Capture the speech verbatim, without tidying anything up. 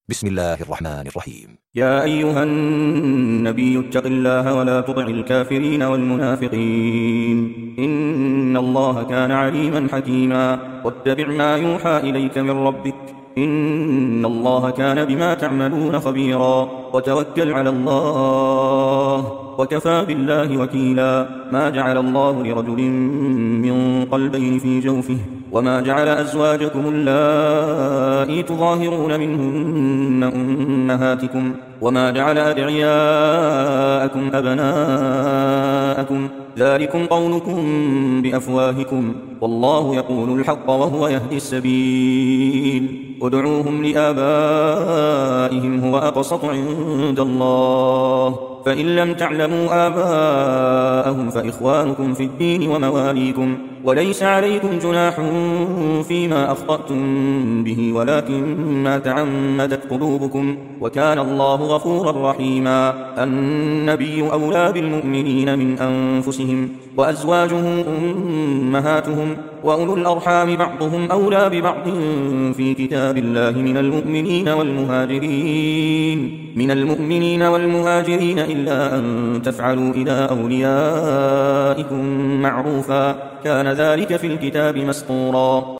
بسم الله الرحمن الرحيم. يا أيها النبي اتق الله ولا تطع الكافرين والمنافقين إن الله كان عليما حكيما واتبع ما يوحى إليك من ربك إن الله كان بما تعملون خبيرا وتوكل على الله وكفى بالله وكيلا. ما جعل الله لرجل من قلبين في جوفه وما جعل أزواجكم اللائي تظاهرون منهن أمهاتكم وما جعل أدعياءكم أبناءكم ذلكم قولكم بأفواهكم والله يقول الحق وهو يهدي السبيل. ادعوهم لآبائهم هو أقسط عند الله فإن لم تعلموا آباءهم فإخوانكم في الدين ومواليكم وليس عليكم جناح فيما أخطأتم به ولكن ما تعمدت قلوبكم وكان الله غفورا رحيما. النبي أولى بالمؤمنين من أنفسهم وأزواجه أمهاتهم وأولو الأرحام بعضهم أولى ببعض في كتاب الله من المؤمنين والمهاجرين من المؤمنين والمهاجرين إلا أن تفعلوا إلى أوليائكم معروفا كان ذلك في الكتاب مسطورا.